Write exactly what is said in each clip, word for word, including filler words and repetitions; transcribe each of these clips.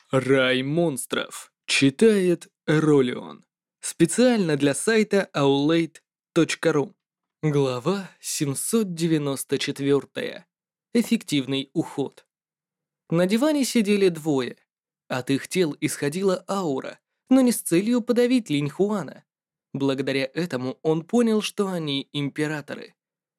Рай монстров. Читает Ролион. Специально для сайта аулейт точка ру. Глава семьсот девяносто четыре. Эффективный уход. На диване сидели двое. От их тел исходила аура, но не с целью подавить Линь Хуана. Благодаря этому он понял, что они императоры.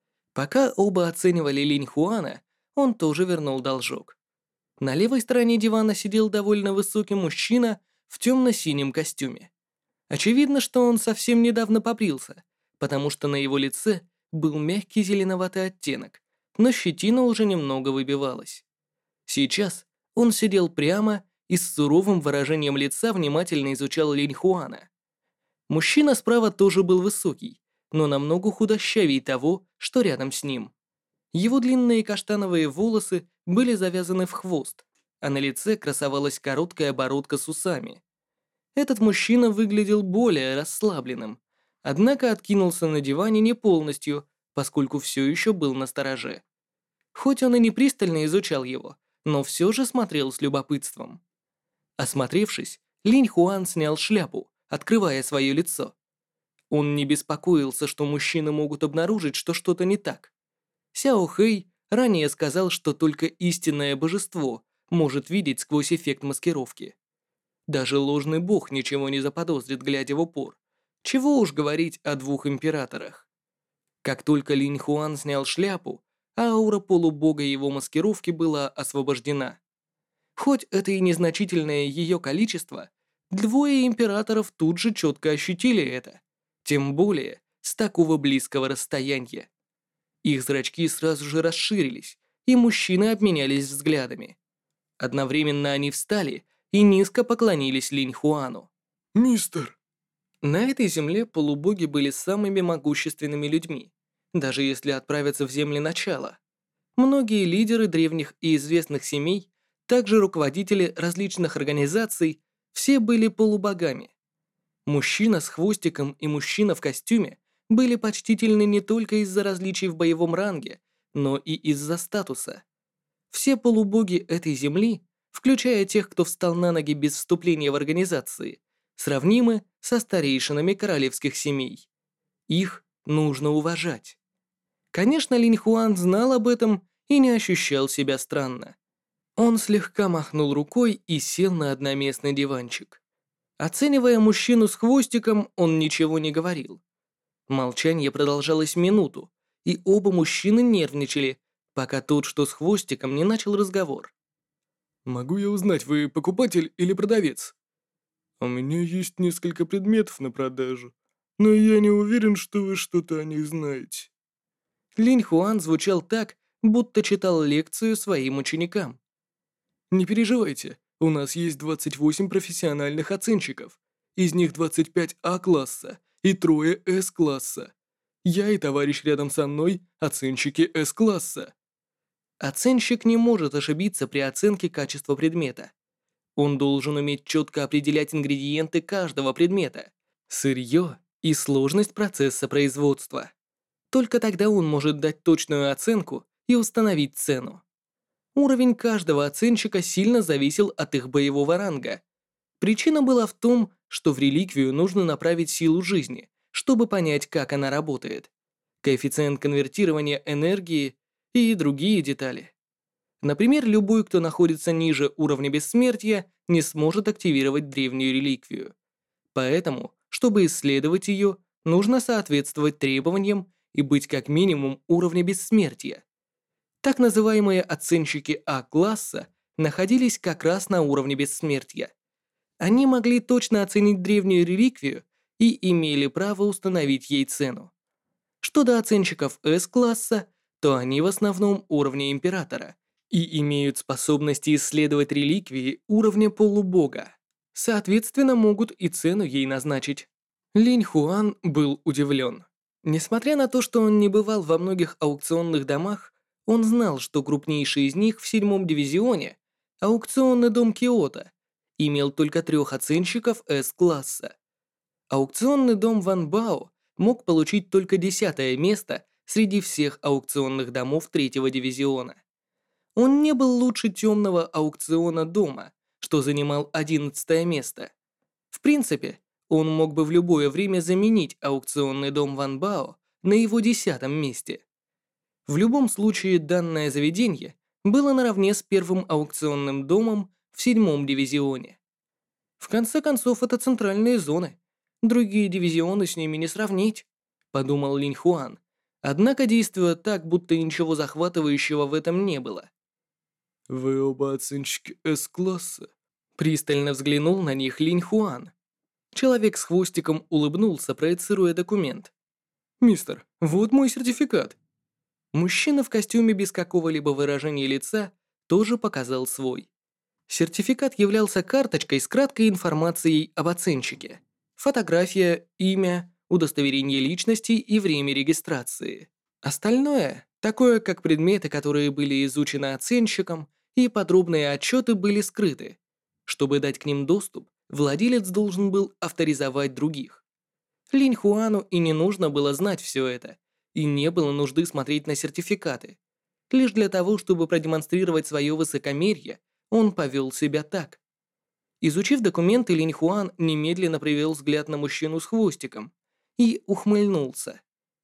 Пока оба оценивали Линь Хуана, он тоже вернул должок. На левой стороне дивана сидел довольно высокий мужчина в темно-синем костюме. Очевидно, что он совсем недавно побрился, потому что на его лице был мягкий зеленоватый оттенок, но щетина уже немного выбивалась. Сейчас он сидел прямо и с суровым выражением лица внимательно изучал Линь Хуана. Мужчина справа тоже был высокий, но намного худощавее того, что рядом с ним. Его длинные каштановые волосы были завязаны в хвост, а на лице красовалась короткая бородка с усами. Этот мужчина выглядел более расслабленным, однако откинулся на диване не полностью, поскольку все еще был настороже. Хоть он и не пристально изучал его, но все же смотрел с любопытством. Осмотревшись, Линь Хуан снял шляпу, открывая свое лицо. Он не беспокоился, что мужчины могут обнаружить, что что-то не так. Сяо Хэй ранее сказал, что только истинное божество может видеть сквозь эффект маскировки. Даже ложный бог ничего не заподозрит, глядя в упор. Чего уж говорить о двух императорах. Как только Линь Хуан снял шляпу, аура полубога его маскировки была освобождена. Хоть это и незначительное ее количество, двое императоров тут же четко ощутили это, тем более с такого близкого расстояния. Их зрачки сразу же расширились, и мужчины обменялись взглядами. Одновременно они встали и низко поклонились Линь Хуану. «Мистер!» На этой земле полубоги были самыми могущественными людьми, даже если отправиться в земли начала. Многие лидеры древних и известных семей, также руководители различных организаций, все были полубогами. Мужчина с хвостиком и мужчина в костюме были почтительны не только из-за различий в боевом ранге, но и из-за статуса. Все полубоги этой земли, включая тех, кто встал на ноги без вступления в организации, сравнимы со старейшинами королевских семей. Их нужно уважать. Конечно, Линь Хуан знал об этом и не ощущал себя странно. Он слегка махнул рукой и сел на одноместный диванчик. Оценивая мужчину с хвостиком, он ничего не говорил. Молчание продолжалось минуту, и оба мужчины нервничали, пока тот, что с хвостиком, не начал разговор. «Могу я узнать, вы покупатель или продавец?» «У меня есть несколько предметов на продажу, но я не уверен, что вы что-то о них знаете». Линь Хуан звучал так, будто читал лекцию своим ученикам. «Не переживайте, у нас есть двадцать восемь профессиональных оценщиков, из них двадцать пять А-класса и трое С-класса. Я и товарищ рядом со мной оценщики С-класса». Оценщик не может ошибиться при оценке качества предмета. Он должен уметь четко определять ингредиенты каждого предмета, сырье и сложность процесса производства. Только тогда он может дать точную оценку и установить цену. Уровень каждого оценщика сильно зависел от их боевого ранга. Причина была в том, что в реликвию нужно направить силу жизни, чтобы понять, как она работает, коэффициент конвертирования энергии и другие детали. Например, любой, кто находится ниже уровня бессмертия, не сможет активировать древнюю реликвию. Поэтому, чтобы исследовать ее, нужно соответствовать требованиям и быть как минимум уровня бессмертия. Так называемые оценщики А-класса находились как раз на уровне бессмертия. Они могли точно оценить древнюю реликвию и имели право установить ей цену. Что до оценщиков С-класса, то они в основном уровня императора и имеют способности исследовать реликвии уровня полубога. Соответственно, могут и цену ей назначить. Линь Хуан был удивлен. Несмотря на то, что он не бывал во многих аукционных домах, он знал, что крупнейший из них в седьмом дивизионе, аукционный дом Киото, имел только трех оценщиков С-класса. Аукционный дом Ван Бао мог получить только десятое место среди всех аукционных домов третьего дивизиона. Он не был лучше темного аукциона дома, что занимал одиннадцатое место. В принципе, он мог бы в любое время заменить аукционный дом Ван Бао на его десятом месте. В любом случае, данное заведение было наравне с первым аукционным домом в седьмом дивизионе. В конце концов, это центральные зоны. Другие дивизионы с ними не сравнить, подумал Линь Хуан, однако действуя так, будто ничего захватывающего в этом не было. «Вы оба оценщики С-класса?» Пристально взглянул на них Линь Хуан. Человек с хвостиком улыбнулся, проецируя документ. «Мистер, вот мой сертификат». Мужчина в костюме без какого-либо выражения лица тоже показал свой. Сертификат являлся карточкой с краткой информацией об оценщике. Фотография, имя, удостоверение личности и время регистрации. Остальное, такое как предметы, которые были изучены оценщиком, и подробные отчеты были скрыты. Чтобы дать к ним доступ, владелец должен был авторизовать других. Линь Хуану и не нужно было знать все это, и не было нужды смотреть на сертификаты. Лишь для того, чтобы продемонстрировать свое высокомерие, он повел себя так. Изучив документы, Линь Хуан немедленно привел взгляд на мужчину с хвостиком и ухмыльнулся.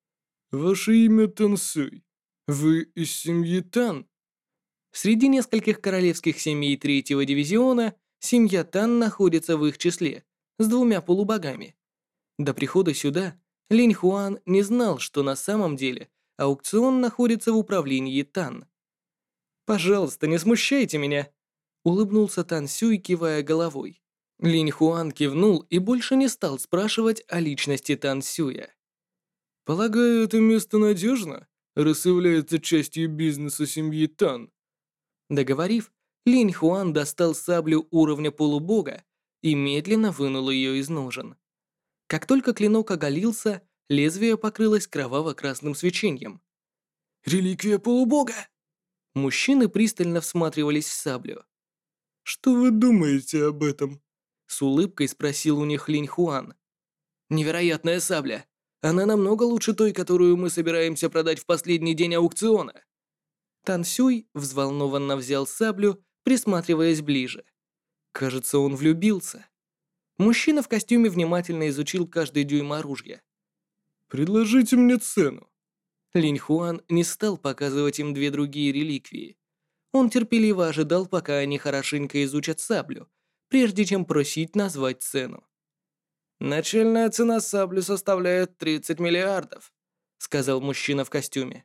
«Ваше имя Тан Сюй. Вы из семьи Тан?» Среди нескольких королевских семей третьего дивизиона семья Тан находится в их числе, с двумя полубогами. До прихода сюда Линь Хуан не знал, что на самом деле аукцион находится в управлении Тан. «Пожалуйста, не смущайте меня», — улыбнулся Тан Сюй, кивая головой. Линь Хуан кивнул и больше не стал спрашивать о личности Тан Сюя. «Полагаю, это место надежно, раз является частью бизнеса семьи Тан?» Договорив, Линь Хуан достал саблю уровня полубога и медленно вынул ее из ножен. Как только клинок оголился, лезвие покрылось кроваво-красным свечением. «Реликвия полубога!» Мужчины пристально всматривались в саблю. «Что вы думаете об этом?» С улыбкой спросил у них Линь Хуан. «Невероятная сабля. Она намного лучше той, которую мы собираемся продать в последний день аукциона». Тан Сюй взволнованно взял саблю, присматриваясь ближе. Кажется, он влюбился. Мужчина в костюме внимательно изучил каждый дюйм оружия. «Предложите мне цену». Линь Хуан не стал показывать им две другие реликвии. Он терпеливо ожидал, пока они хорошенько изучат саблю, прежде чем просить назвать цену. «Начальная цена сабли составляет тридцать миллиардов», сказал мужчина в костюме.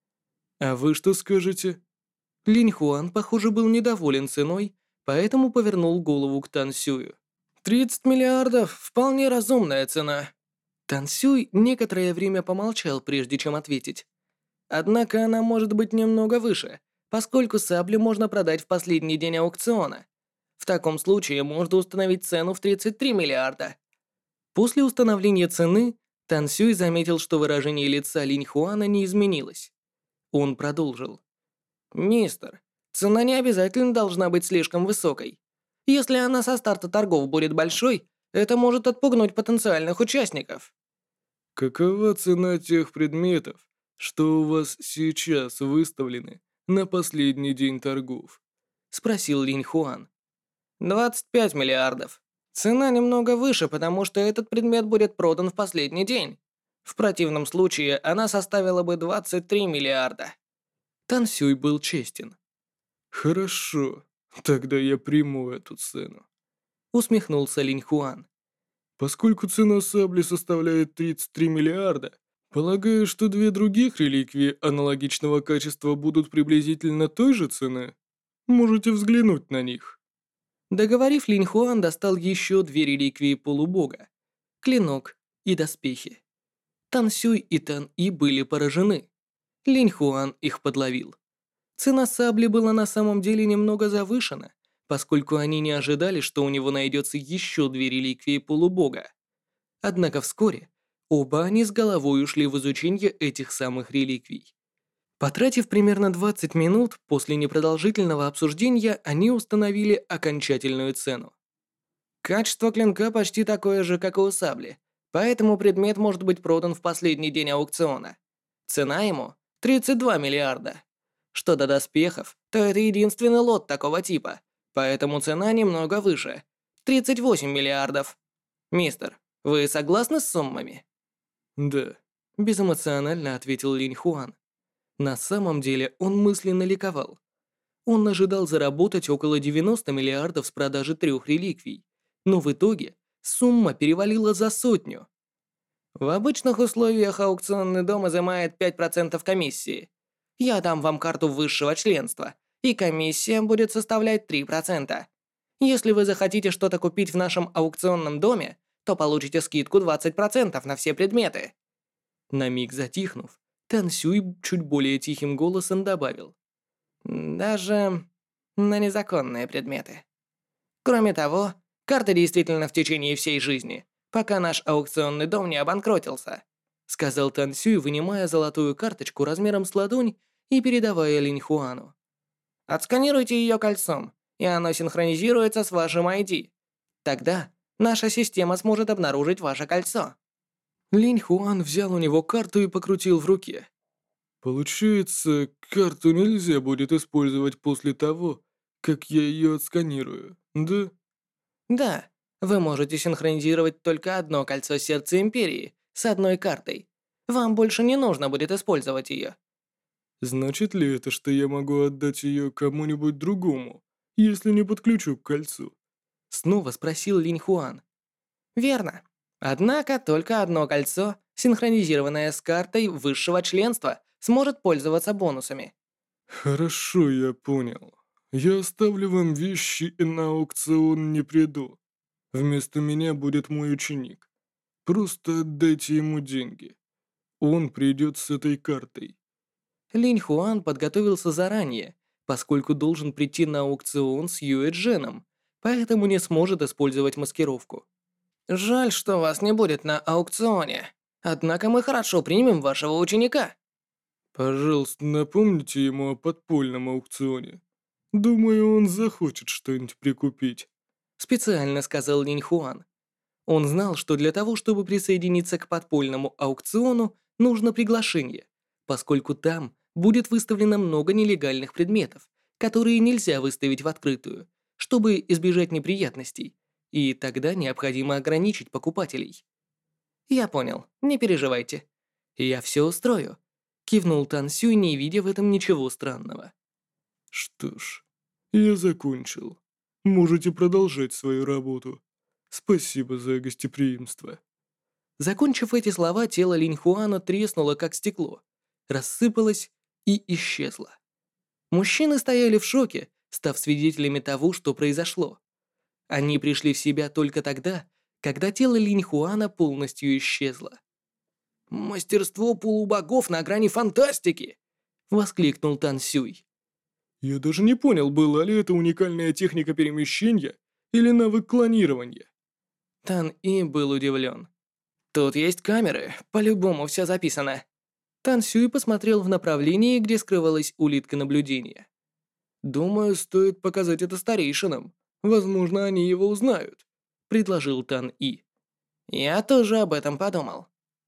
«А вы что скажете?» Линь Хуан, похоже, был недоволен ценой, поэтому повернул голову к Тан Сюю. «тридцать миллиардов – вполне разумная цена». Тан Сюй некоторое время помолчал, прежде чем ответить. «Однако она может быть немного выше, поскольку саблю можно продать в последний день аукциона. В таком случае можно установить цену в тридцать три миллиарда». После установления цены Тан Сюй заметил, что выражение лица Линь Хуана не изменилось. Он продолжил. «Мистер, цена не обязательно должна быть слишком высокой. Если она со старта торгов будет большой, это может отпугнуть потенциальных участников». «Какова цена тех предметов, что у вас сейчас выставлены на последний день торгов?» Спросил Линь Хуан. «двадцать пять миллиардов. Цена немного выше, потому что этот предмет будет продан в последний день. В противном случае она составила бы двадцать три миллиарда». Тан Сюй был честен. «Хорошо, тогда я приму эту цену», усмехнулся Линь Хуан. «Поскольку цена сабли составляет тридцать три миллиарда, полагаю, что две других реликвии аналогичного качества будут приблизительно той же цены. Можете взглянуть на них». Договорив, Линь Хуан достал еще две реликвии полубога – клинок и доспехи. Тан Сюй и Тан И были поражены. Линь Хуан их подловил. Цена сабли была на самом деле немного завышена, поскольку они не ожидали, что у него найдется еще две реликвии полубога. Однако вскоре оба они с головой ушли в изучение этих самых реликвий. Потратив примерно двадцать минут, после непродолжительного обсуждения они установили окончательную цену. Качество клинка почти такое же, как и у сабли, поэтому предмет может быть продан в последний день аукциона. Цена ему – тридцать два миллиарда. Что до доспехов, то это единственный лот такого типа, поэтому цена немного выше. тридцать восемь миллиардов. Мистер, вы согласны с суммами? Да, безэмоционально ответил Линь Хуан. На самом деле он мысленно ликовал. Он ожидал заработать около девяноста миллиардов с продажи трех реликвий, но в итоге сумма перевалила за сотню. В обычных условиях аукционный дом изымает пять процентов комиссии. Я дам вам карту высшего членства, и комиссия будет составлять три процента. Если вы захотите что-то купить в нашем аукционном доме, то получите скидку двадцать процентов на все предметы. На миг затихнув, Тан Сюй чуть более тихим голосом добавил. Даже на незаконные предметы. Кроме того, карта действительно в течение всей жизни, пока наш аукционный дом не обанкротился, сказал Тан Сюй, вынимая золотую карточку размером с ладонь и передавая Линь Хуану. Отсканируйте ее кольцом, и оно синхронизируется с вашим ай ди. Тогда наша система сможет обнаружить ваше кольцо. Линь Хуан взял у него карту и покрутил в руке. Получается, карту нельзя будет использовать после того, как я ее отсканирую, да? Да, вы можете синхронизировать только одно кольцо сердца Империи с одной картой. Вам больше не нужно будет использовать ее. Значит ли это, что я могу отдать ее кому-нибудь другому, если не подключу к кольцу? Снова спросил Линь Хуан. Верно. Однако только одно кольцо, синхронизированное с картой высшего членства, сможет пользоваться бонусами. Хорошо, я понял. Я оставлю вам вещи и на аукцион не приду. Вместо меня будет мой ученик. Просто отдайте ему деньги. Он придет с этой картой. Линь Хуан подготовился заранее, поскольку должен прийти на аукцион с Юэ Дженом, поэтому не сможет использовать маскировку. Жаль, что вас не будет на аукционе. Однако мы хорошо примем вашего ученика. Пожалуйста, напомните ему о подпольном аукционе. Думаю, он захочет что-нибудь прикупить. Специально сказал Линь Хуан. Он знал, что для того, чтобы присоединиться к подпольному аукциону, нужно приглашение, поскольку там будет выставлено много нелегальных предметов, которые нельзя выставить в открытую, чтобы избежать неприятностей, и тогда необходимо ограничить покупателей. «Я понял, не переживайте. Я все устрою», — кивнул Тан Сюй, не видя в этом ничего странного. Что ж, я закончил. Можете продолжать свою работу. Спасибо за гостеприимство. Закончив эти слова, тело Линь Хуана треснуло, как стекло, рассыпалось и исчезло. Мужчины стояли в шоке, став свидетелями того, что произошло. Они пришли в себя только тогда, когда тело Линь Хуана полностью исчезло. «Мастерство полубогов на грани фантастики!» — воскликнул Тан Сюй. Я даже не понял, была ли это уникальная техника перемещения или навык клонирования. Тан И был удивлен. «Тут есть камеры, по-любому все записано». Тан Сюй посмотрел в направлении, где скрывалась улитка наблюдения. «Думаю, стоит показать это старейшинам. Возможно, они его узнают», — предложил Тан И. «Я тоже об этом подумал».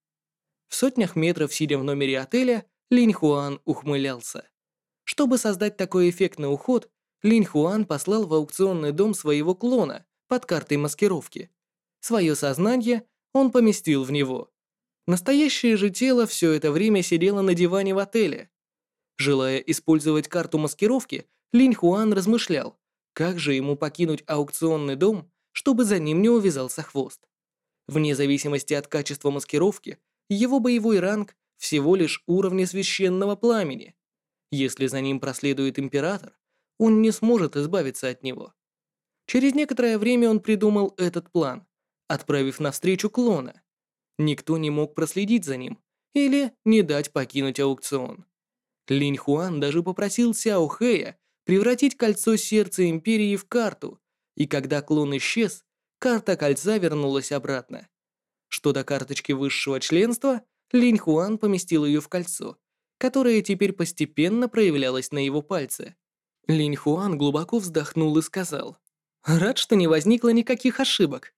В сотнях метров, сидя в номере отеля, Линь Хуан ухмылялся. Чтобы создать такой эффектный уход, Линь Хуан послал в аукционный дом своего клона под картой маскировки. Свое сознание он поместил в него. Настоящее же тело все это время сидело на диване в отеле. Желая использовать карту маскировки, Линь Хуан размышлял, как же ему покинуть аукционный дом, чтобы за ним не увязался хвост. Вне зависимости от качества маскировки, его боевой ранг всего лишь уровня священного пламени. Если за ним проследует император, он не сможет избавиться от него. Через некоторое время он придумал этот план, отправив навстречу клона. Никто не мог проследить за ним или не дать покинуть аукцион. Линь Хуан даже попросил Сяо Хэя превратить кольцо сердца Империи в карту, и когда клон исчез, карта кольца вернулась обратно. Что до карточки высшего членства, Линь Хуан поместил ее в кольцо, которое теперь постепенно проявлялось на его пальце. Линь Хуан глубоко вздохнул и сказал: «Рад, что не возникло никаких ошибок.